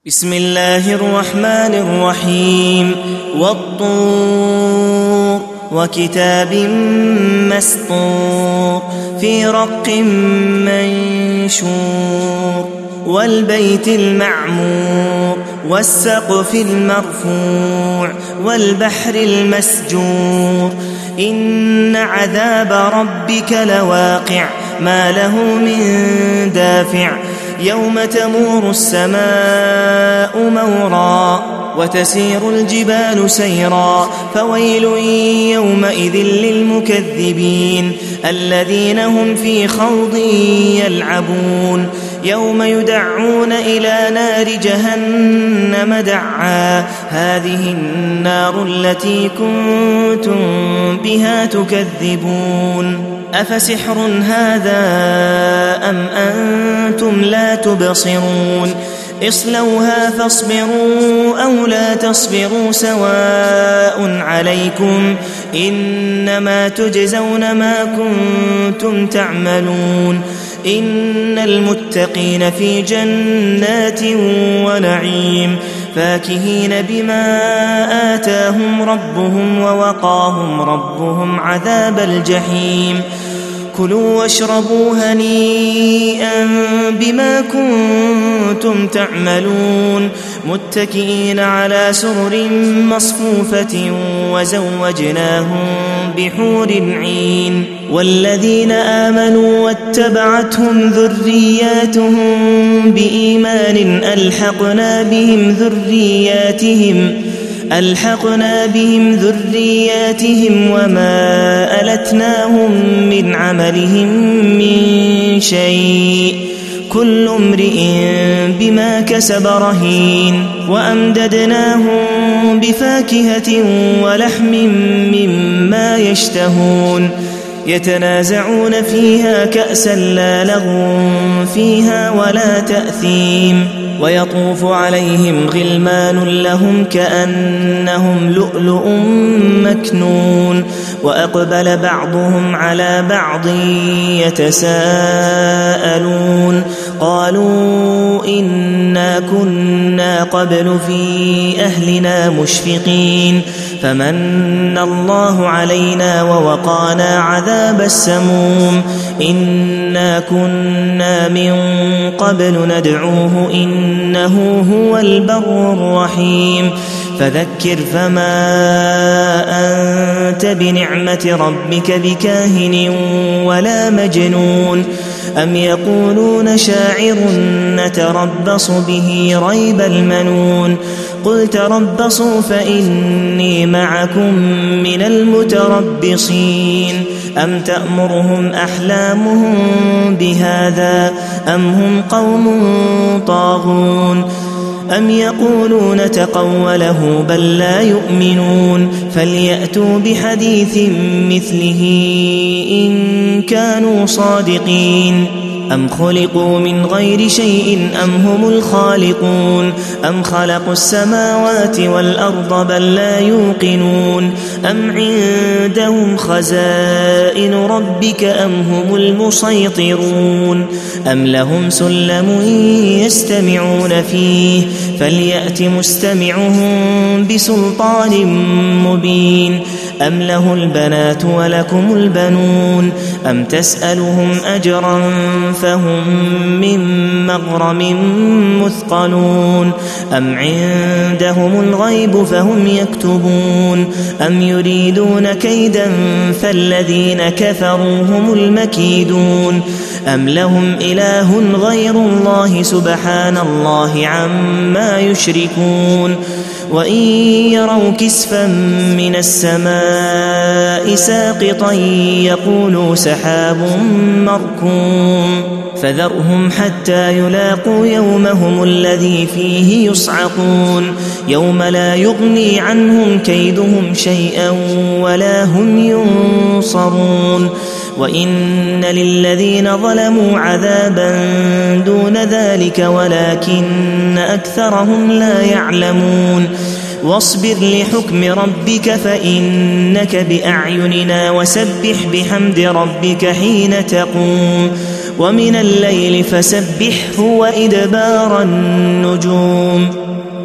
بسم الله الرحمن الرحيم والطور وكتاب مسطور في رق منشور والبيت المعمور والسقف المرفوع والبحر المسجور إن عذاب ربك لواقع ما له من دافع يوم تمور السماء مورا وتسير الجبال سيرا فويل يومئذ للمكذبين الذين هم في خوض يلعبون يوم يدعون إلى نار جهنم دعا هذه النار التي كنتم بها تكذبون أفسحر هذا أم أنتم لا تبصرون اصلوها فاصبروا أو لا تصبروا سواء عليكم إنما تجزون ما كنتم تعملون إن المتقين في جنات ونعيم فاكهين بما آتاهم ربهم ووقاهم ربهم عذاب الجحيم كلوا واشربوا هنيئا بما كنتم تعملون متكئين على سرر مصفوفة وزوجناهم بحور عين والذين آمنوا واتبعتهم ذرياتهم بإيمان ألحقنا بهم ذرياتهم وما ألتناهم من عملهم من شيء كل امرئ بما كسب رهين وأمددناهم بفاكهة ولحم مما يشتهون يتنازعون فيها كأسا لا لغو فيها ولا تأثيم ويطوف عليهم غلمان لهم كأنهم لؤلؤ مكنون وأقبل بعضهم على بعض يتساءلون قالوا إنا كنا قبل في أهلنا مشفقين فمن الله علينا ووقانا عذاب السموم إنا كنا من قبل ندعوه إنه هو البر الرحيم فذكر فما أنت بنعمة ربك بكاهن ولا مجنون أم يقولون شاعر نتربص به ريب المنون قل تربصوا فإني معكم من المتربصين أم تأمرهم أحلامهم بهذا أم هم قوم طاغون أم يقولون تقوله بل لا يؤمنون فليأتوا بحديث مثله إن كانوا صادقين أم خلقوا من غير شيء أم هم الخالقون أم خلقوا السماوات والأرض بل لا يوقنون أم عندهم خزائن ربك أم هم المسيطرون أم لهم سلم يستمعون فيه فليأت مستمعهم بسلطان مبين أم له البنات ولكم البنون أم تسألهم أجرا فهم من مغرم مثقلون أم عندهم الغيب فهم يكتبون أم يريدون كيدا فالذين كفروا هم المكيدون أم لهم إله غير الله سبحان الله عما يشركون وإن يروا كسفا من السماء ساقطا يقولوا سحاب مركوم فذرهم حتى يلاقوا يومهم الذي فيه يصعقون يوم لا يغني عنهم كيدهم شيئا ولا هم ينصرون وإن للذين ظلموا عذابا دون ذلك ولكن أكثرهم لا يعلمون واصبر لحكم ربك فإنك بأعيننا وسبح بحمد ربك حين تقوم ومن الليل فسبحه وإدبار النجوم